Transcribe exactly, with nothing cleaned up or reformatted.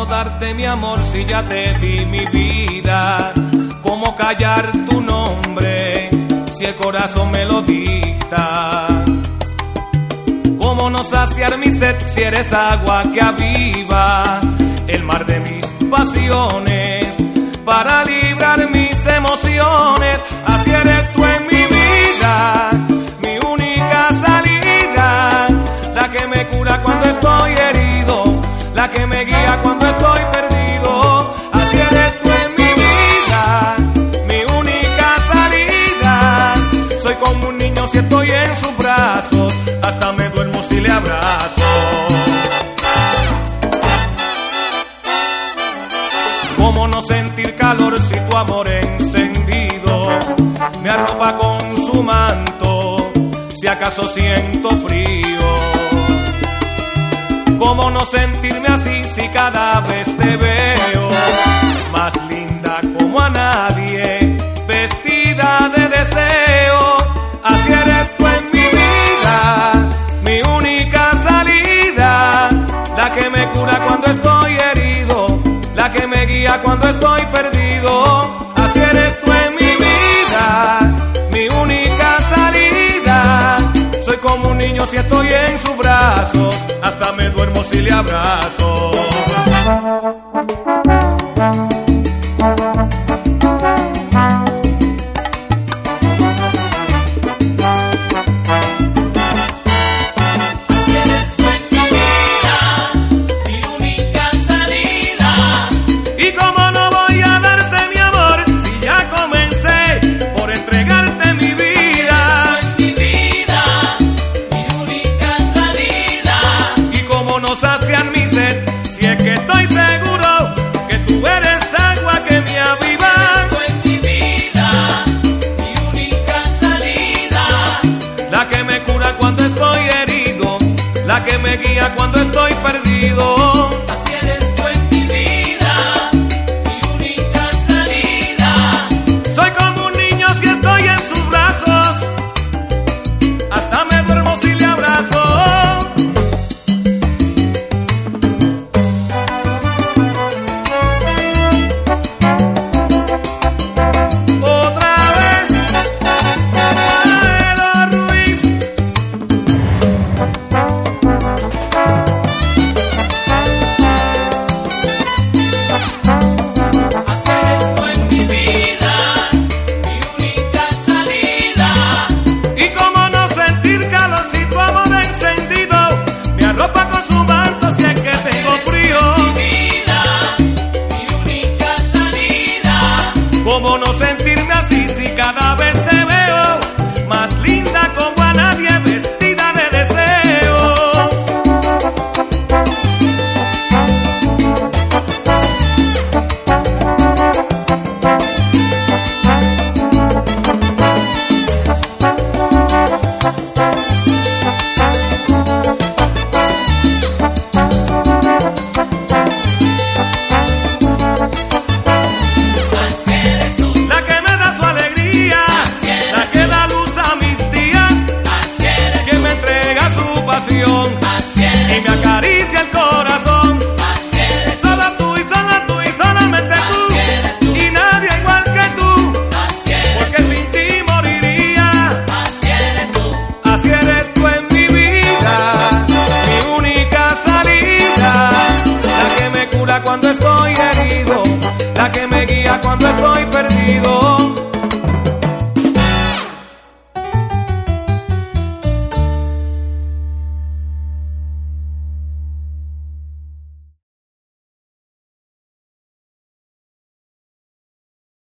darte mi amor si ya te di mi vida? ¿Cómo callar tu nombre si el corazón me lo dicta? ¿Cómo no saciar mi sed si eres agua que aviva el mar de mis pasiones para librar mis emociones? Así eres tú en mi vida, mi única salida, la que me cura cuando estoy herido, la que me guía cuando estoy perdido. Así eres tú en mi vida, mi única salida. Soy como un niño si estoy en sus brazos, hasta me duermo si le abrazo. ¿Cómo no sentir calor si tu amor encendido me arropa con su manto, si acaso siento frío? ¿Cómo no sentirme así si cada vez te veo más linda como a nadie, vestida de deseo? Así eres tú en mi vida, mi única salida, la que me cura cuando estoy herido, la que me guía cuando estoy perdido. Así eres tú en mi vida, mi única salida. Soy como un niño si estoy en sus brazos, hasta me duermo si le abrazo. Sacian mi sed, si es que estoy seguro que tú eres agua que me aviva. En mi vida, mi única salida, la que me cura cuando estoy herido, la que me guía cuando estoy perdido.